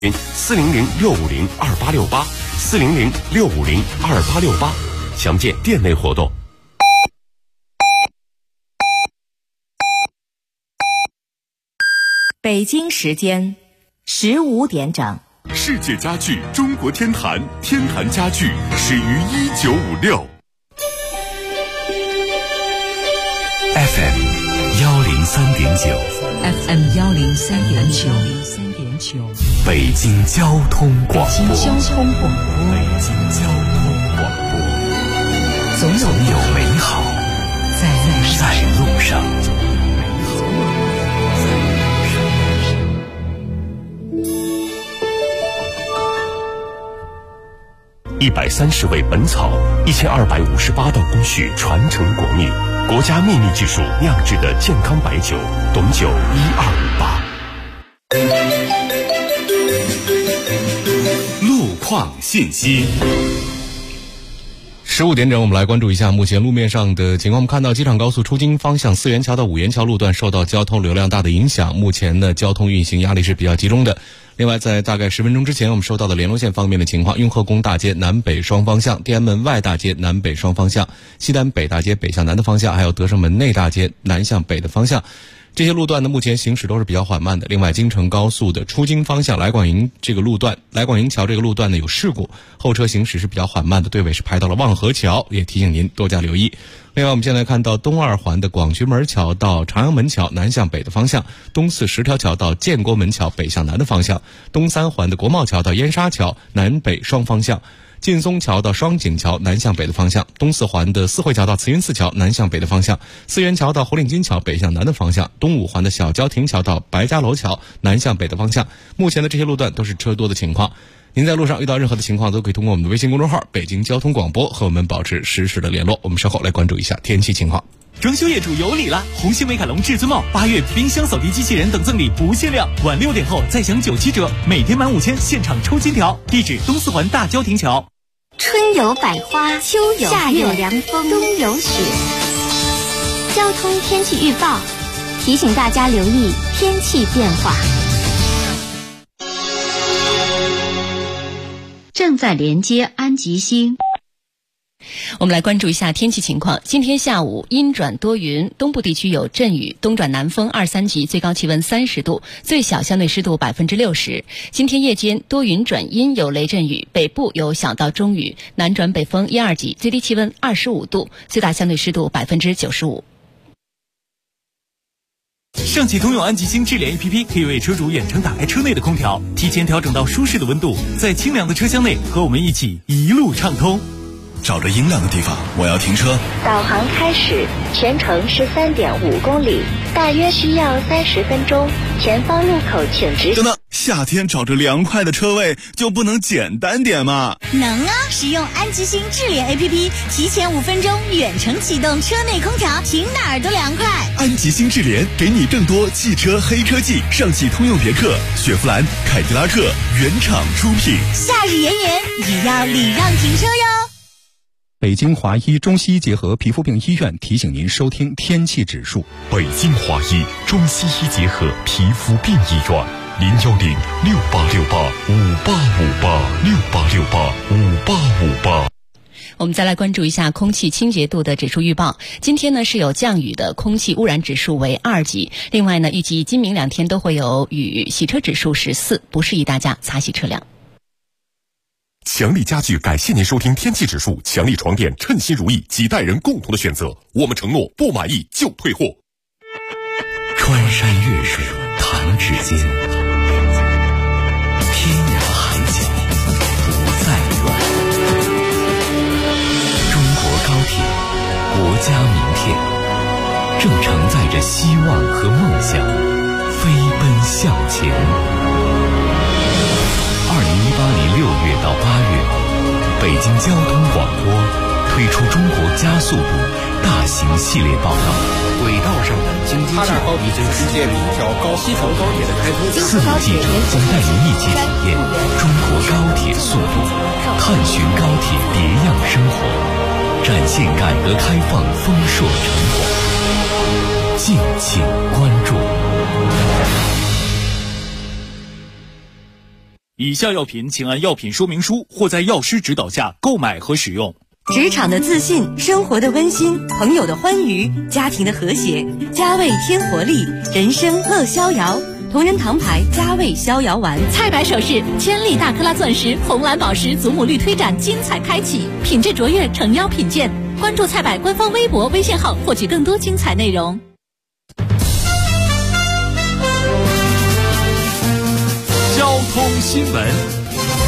400-650-2868，400-650-2868，详见店内活动。 北京时间15点整。 世界家具中国天坛，天坛家具始于1956。 FM 103.9 FM 103.9， 北京交通广播。 北京交通广播，总有美好在路上。 130味本草，1258道工序传承国秘，国家秘密技术酿制的健康白酒，董酒1258。 路况信息。 15点整，我们来关注一下目前路面上的情况。我们看到机场高速出京方向四元桥到五元桥路段受到交通流量大的影响，目前呢交通运行压力是比较集中的。另外，在大概10分钟之前，我们收到的联络线方面的情况：雍和宫大街南北双方向、天安门外大街南北双方向、西单北大街北向南的方向，还有德胜门内大街南向北的方向。这些路段呢，目前行驶都是比较缓慢的。另外，京承高速的出京方向来广营这个路段，来广营桥这个路段呢有事故，后车行驶是比较缓慢的，队尾是排到了望河桥，也提醒您多加留意。另外，我们现在看到东二环的广渠门桥到长阳门桥南向北的方向，东四十条桥到建国门桥北向南的方向，东三环的国贸桥到燕莎桥南北双方向，劲松桥到双井桥南向北的方向，东四环的四惠桥到慈云寺桥南向北的方向，四元桥到侯岭津桥北向南的方向，东五环的小郊亭桥到白家楼桥南向北的方向。目前的这些路段都是车多的情况。您在路上遇到任何的情况，都可以通过我们的微信公众号北京交通广播和我们保持实时的联络。我们稍后来关注一下天气情况。 装修业主有礼了！红星美凯龙至尊帽8月冰箱扫地机器人等赠礼不限量，晚6点后再享97折，每天满5000现场抽金条。地址东四环大郊亭桥。 春有百花，秋有夏有凉风，冬有雪。交通天气预报提醒大家留意天气变化。 正在连接安吉星。 我们来关注一下天气情况。今天下午阴转多云，东部地区有阵雨，东转南风2、3级，最高气温30度，最小相对湿度60%。今天夜间多云转阴，有雷阵雨，北部有小到中雨，南转北风1、2级，最低气温25度，最大相对湿度95%。 上汽通用安吉星智联 APP 可以为车主远程打开车内的空调，提前调整到舒适的温度，在清凉的车厢内和我们一起一路畅通。 找着阴凉的地方，我要停车。 导航开始，全程是3.5公里，大约需要30分钟。前方路口请直行。 等等，夏天找着凉快的车位就不能简单点吗？ 能啊！使用安吉星智联 APP， 提前5分钟远程启动车内空调，停哪儿都凉快。 安吉星智联给你更多汽车黑科技，上汽通用别克、雪佛兰、凯迪拉克原厂出品。 夏日炎炎，也要礼让停车哟。 北京华医中西医结合皮肤病医院提醒您收听天气指数。 北京华医中西医结合皮肤病医院，010-6868-5858，6868-5858。 我们再来关注一下空气清洁度的指数预报。今天呢是有降雨的，空气污染指数为2级。另外呢，预计今明2天都会有雨，洗车指数是4，不适宜大家擦洗车辆。 强力家具感谢您收听天气指数，强力床垫称心如意，几代人共同的选择，我们承诺不满意就退货。 穿山越水弹指间，天涯海角不再远。中国高铁，国家名片，正承载着希望和梦想飞奔向前。2018年6月到8月，北京交通广播推出中国加速度大型系列报道，轨道上的经济计划已经实现了一条西成高铁的开通。4名记者将带您一起体验中国高铁速度，探寻高铁别样生活，展现改革开放丰硕成果。敬请关注。 以下药品请按药品说明书或在药师指导下购买和使用。 职场的自信，生活的温馨，朋友的欢愉，家庭的和谐。佳味添活力，人生乐逍遥。同仁堂牌佳味逍遥丸。 菜百首饰，千粒大克拉钻石，红蓝宝石祖母绿推展精彩开启，品质卓越，诚邀品鉴。关注菜百官方微博、微信号，获取更多精彩内容。 交通新闻。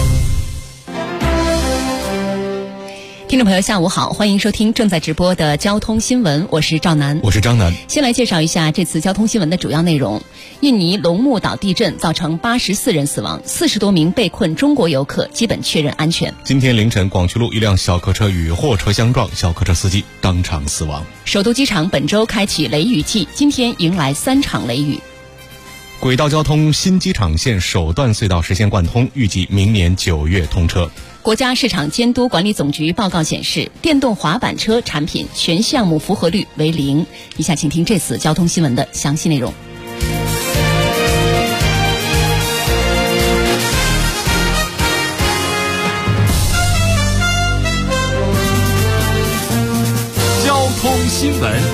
听众朋友下午好，欢迎收听正在直播的交通新闻，我是赵楠。 我是张楠。 先来介绍一下这次交通新闻的主要内容。印尼龙目岛地震造成84人死亡，40多名被困中国游客基本确认安全。 今天凌晨，广渠路一辆小客车与货车相撞，小客车司机当场死亡。 首都机场本周开启雷雨季，今天迎来3场雷雨。 轨道交通新机场线首段隧道实现贯通，预计明年9月通车。 国家市场监督管理总局报告显示，电动滑板车产品全项目符合率为0。以下请听这次交通新闻的详细内容。 交通新闻。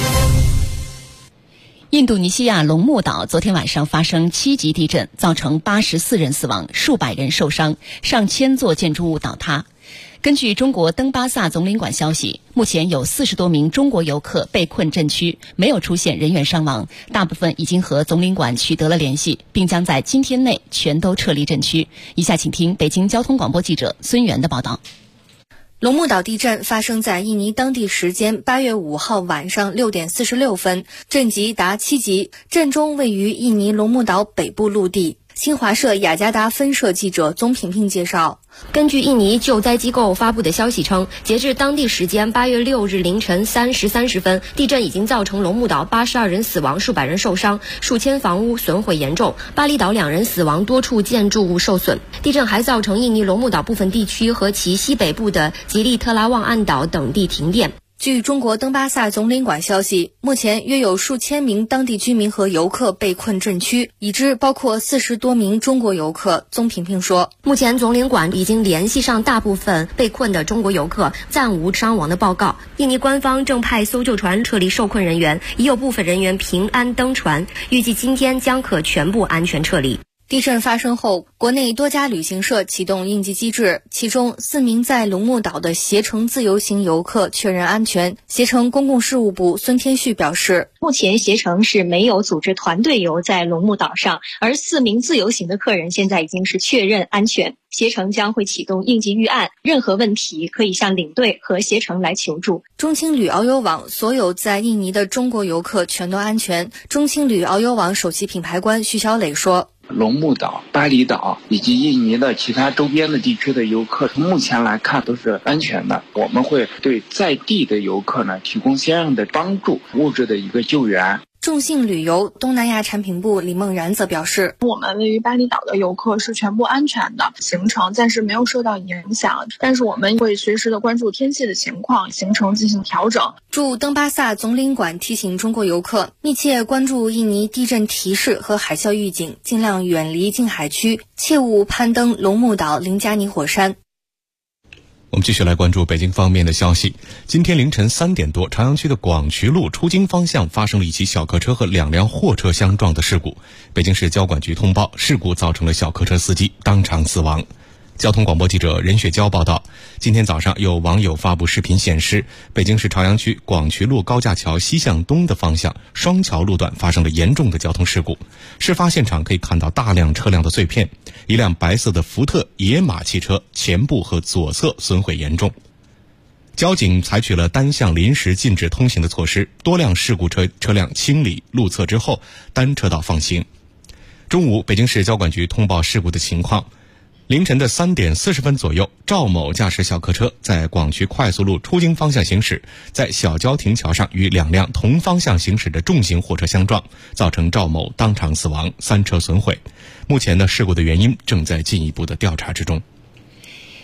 印度尼西亚龙目岛昨天晚上发生7级地震，造成84人死亡，数百人受伤，上千座建筑物倒塌。根据中国登巴萨总领馆消息，目前有40多名中国游客被困震区，没有出现人员伤亡，大部分已经和总领馆取得了联系，并将在今天内全都撤离震区。以下请听北京交通广播记者孙源的报道。 龙目岛地震发生在印尼当地时间8月5号晚上6点46分，震级达7级，震中位于印尼龙目岛北部陆地。新华社雅加达分社记者宗平平介绍， 根据印尼救灾机构发布的消息称，截至当地时间8月6日凌晨3时30分，地震已经造成龙目岛82人死亡，数百人受伤，数千房屋损毁严重，巴厘岛2人死亡，多处建筑物受损。地震还造成印尼龙目岛部分地区和其西北部的吉利特拉旺岸岛等地停电。 据中国登巴萨总领馆消息，目前约有数千名当地居民和游客被困震区，已知包括40多名中国游客。宗平平说， 目前总领馆已经联系上大部分被困的中国游客，暂无伤亡的报告。印尼官方正派搜救船撤离受困人员，已有部分人员平安登船，预计今天将可全部安全撤离。 地震发生后，国内多家旅行社启动应急机制，其中4名在龙目岛的携程自由行游客确认安全。携程公共事务部孙天旭表示， 目前携程是没有组织团队游在龙目岛上，而4名自由行的客人现在已经是确认安全。携程将会启动应急预案，任何问题可以向领队和携程来求助。 中青旅遨游网所有在印尼的中国游客全都安全。中青旅遨游网首席品牌官徐小磊说， 龙目岛、巴厘岛以及印尼的其他周边的地区的游客，从目前来看都是安全的。我们会对在地的游客呢提供相应的帮助，物质的一个救援。 众信旅游东南亚产品部李梦然则表示， 我们位于巴厘岛的游客是全部安全的，行程暂时没有受到影响，但是我们会随时的关注天气的情况，行程进行调整。 驻登巴萨总领馆提醒中国游客密切关注印尼地震提示和海啸预警，尽量远离近海区，切勿攀登龙目岛林加尼火山。 我们继续来关注北京方面的消息。今天凌晨3点多，朝阳区的广渠路出京方向发生了一起小客车和2辆货车相撞的事故。北京市交管局通报，事故造成了小客车司机当场死亡。交通广播记者任雪娇报道，今天早上有网友发布视频显示，北京市朝阳区广渠路高架桥西向东的方向双桥路段发生了严重的交通事故。事发现场可以看到大量车辆的碎片，一辆白色的福特野马汽车前部和左侧损毁严重。交警采取了单向临时禁止通行的措施，多辆事故车辆清理路侧之后，单车道放行。中午，北京市交管局通报事故的情况。凌晨的3点40分左右，赵某驾驶小客车在广渠快速路出京方向行驶，在小交亭桥上与2辆同方向行驶的重型货车相撞，造成赵某当场死亡，3车损毁。目前呢，事故的原因正在进一步的调查之中。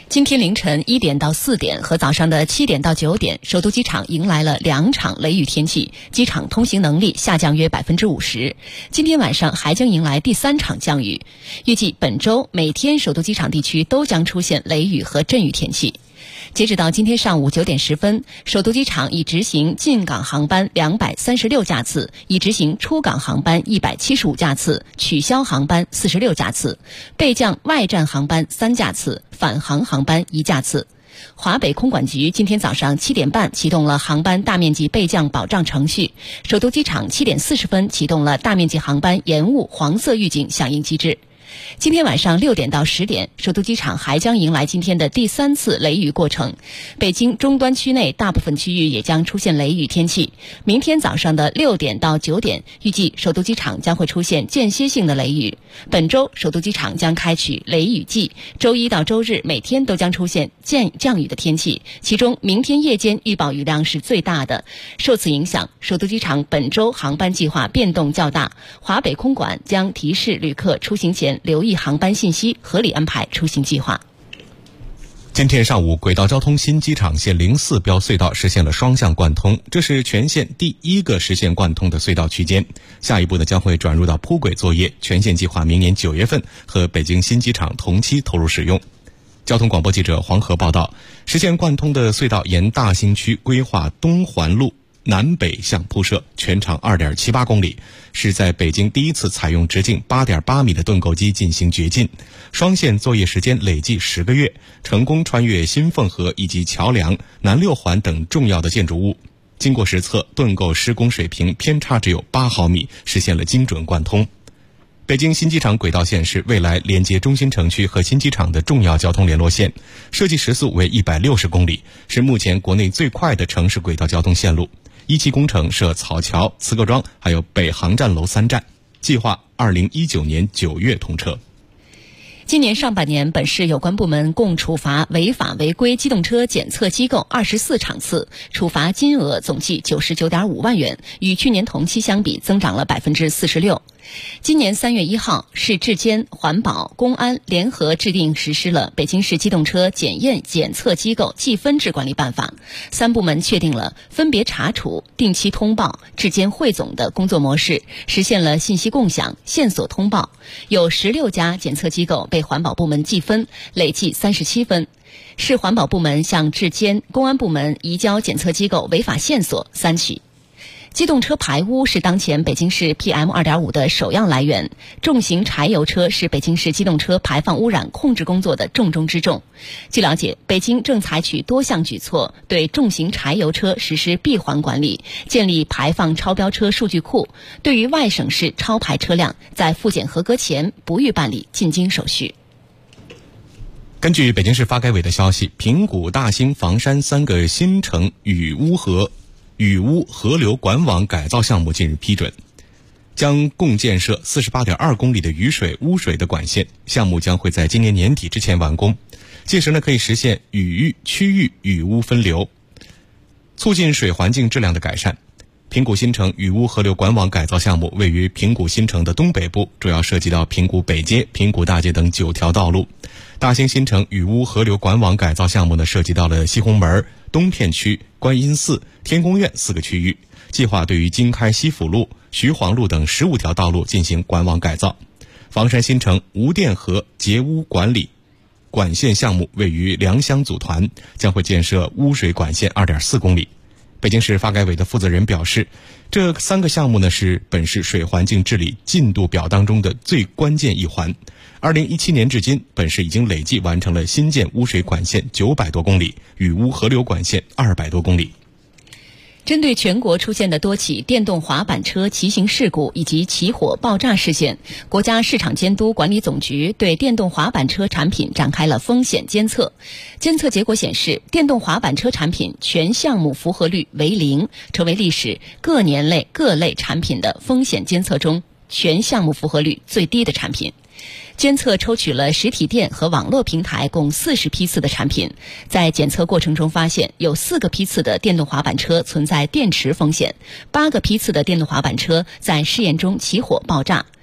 今天凌晨1点到4点和早上的7点到9点，首都机场迎来了2场雷雨天气，机场通行能力下降约50%。今天晚上还将迎来第3场降雨，预计本周每天首都机场地区都将出现雷雨和阵雨天气。截止到今天上午9点10分，首都机场已执行进港航班236架次，已执行出港航班175架次，取消航班46架次，备降外站航班3架次，返航航班1架次。华北空管局今天早上7点半启动了航班大面积备降保障程序，首都机场7点40分启动了大面积航班延误黄色预警响应机制。今天晚上6点到10点，首都机场还将迎来今天的第3次雷雨过程。北京终端区内大部分区域也将出现雷雨天气。明天早上的6点到9点，预计首都机场将会出现间歇性的雷雨。本周首都机场将开启雷雨季，周一到周日每天都将出现降雨的天气，其中明天夜间预报雨量是最大的。受此影响，首都机场本周航班计划变动较大，华北空管将提示旅客出行前留意航班信息，合理安排出行计划。 今天上午，轨道交通新机场线04标隧道实现了双向贯通，这是全线第1个实现贯通的隧道区间。下一步呢，将会转入到铺轨作业，全线计划明年9月份和北京新机场同期投入使用。交通广播记者黄河报道，实现贯通的隧道沿大兴区规划东环路南北向铺设，全长2.78公里，是在北京第一次采用直径8.8米的盾构机进行掘进，双线作业时间累计10个月，成功穿越新凤河以及桥梁、南6环等重要的建筑物。经过实测，盾构施工水平偏差只有8毫米，实现了精准贯通。北京新机场轨道线是未来连接中心城区和新机场的重要交通联络线，设计时速为160公里，是目前国内最快的城市轨道交通线路。一期工程设草桥、磁各庄还有北航站楼3站，计划2019年9月通车。 今年上半年，本市有关部门共处罚违法违规机动车检测机构24场次，处罚金额总计99.5万元，与去年同期相比增长了46%。今年3月1号，市质监、环保、公安联合制定实施了《北京市机动车检验检测机构计分制管理办法》，3部门确定了分别查处、定期通报、质监汇总的工作模式，实现了信息共享、线索通报。有16家检测机构被环保部门记分，累计37分。市环保部门向质监、公安部门移交检测机构违法线索3起。机动车排污是当前北京市 PM2.5 的首要来源，重型柴油车是北京市机动车排放污染控制工作的重中之重。据了解，北京正采取多项举措，对重型柴油车实施闭环管理，建立排放超标车数据库，对于外省市超排车辆，在复检合格前不予办理进京手续。 根据北京市发改委的消息，平谷、大兴、房山3个新城雨污河流管网改造项目近日批准，将共建设48.2公里的雨水、污水的管线，项目将会在今年年底之前完工。届时呢，可以实现区域雨污分流，促进水环境质量的改善。平谷新城雨污河流管网改造项目位于平谷新城的东北部，主要涉及到平谷北街、平谷大街等9条道路。大兴新城雨污河流管网改造项目呢，涉及到了西红门、东片区、观音寺、天宫院4个区域，计划对于经开西府路、徐黄路等15条道路进行管网改造。房山新城吴甸河截污管理管线项目位于良乡组团，将会建设污水管线2.4公里。北京市发改委的负责人表示，这3个项目呢，是本市水环境治理进度表当中的最关键一环。2017年至今，本市已经累计完成了新建污水管线900多公里，雨污河流管线200多公里。 针对全国出现的多起电动滑板车骑行事故以及起火爆炸事件，国家市场监督管理总局对电动滑板车产品展开了风险监测。监测结果显示，电动滑板车产品全项目符合率为0，成为历史各年类各类产品的风险监测中全项目符合率最低的产品。监测抽取了实体店和网络平台共40批次的产品，在检测过程中发现有4个批次的电动滑板车存在电池风险，8个批次的电动滑板车在试验中起火爆炸。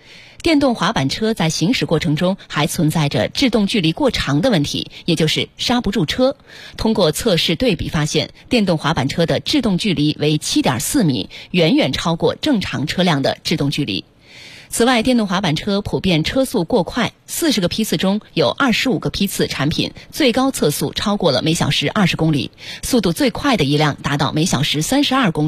电动滑板车在行驶过程中还存在着制动距离过长的问题，也就是刹不住车。通过测试对比发现，电动滑板车的制动距离为 7.4 米，远远超过正常车辆的制动距离。此外，电动滑板车普遍车速过快，40个批次中有25个批次产品最高测速超过了每小时20公里，速度最快的一辆达到每小时32公里。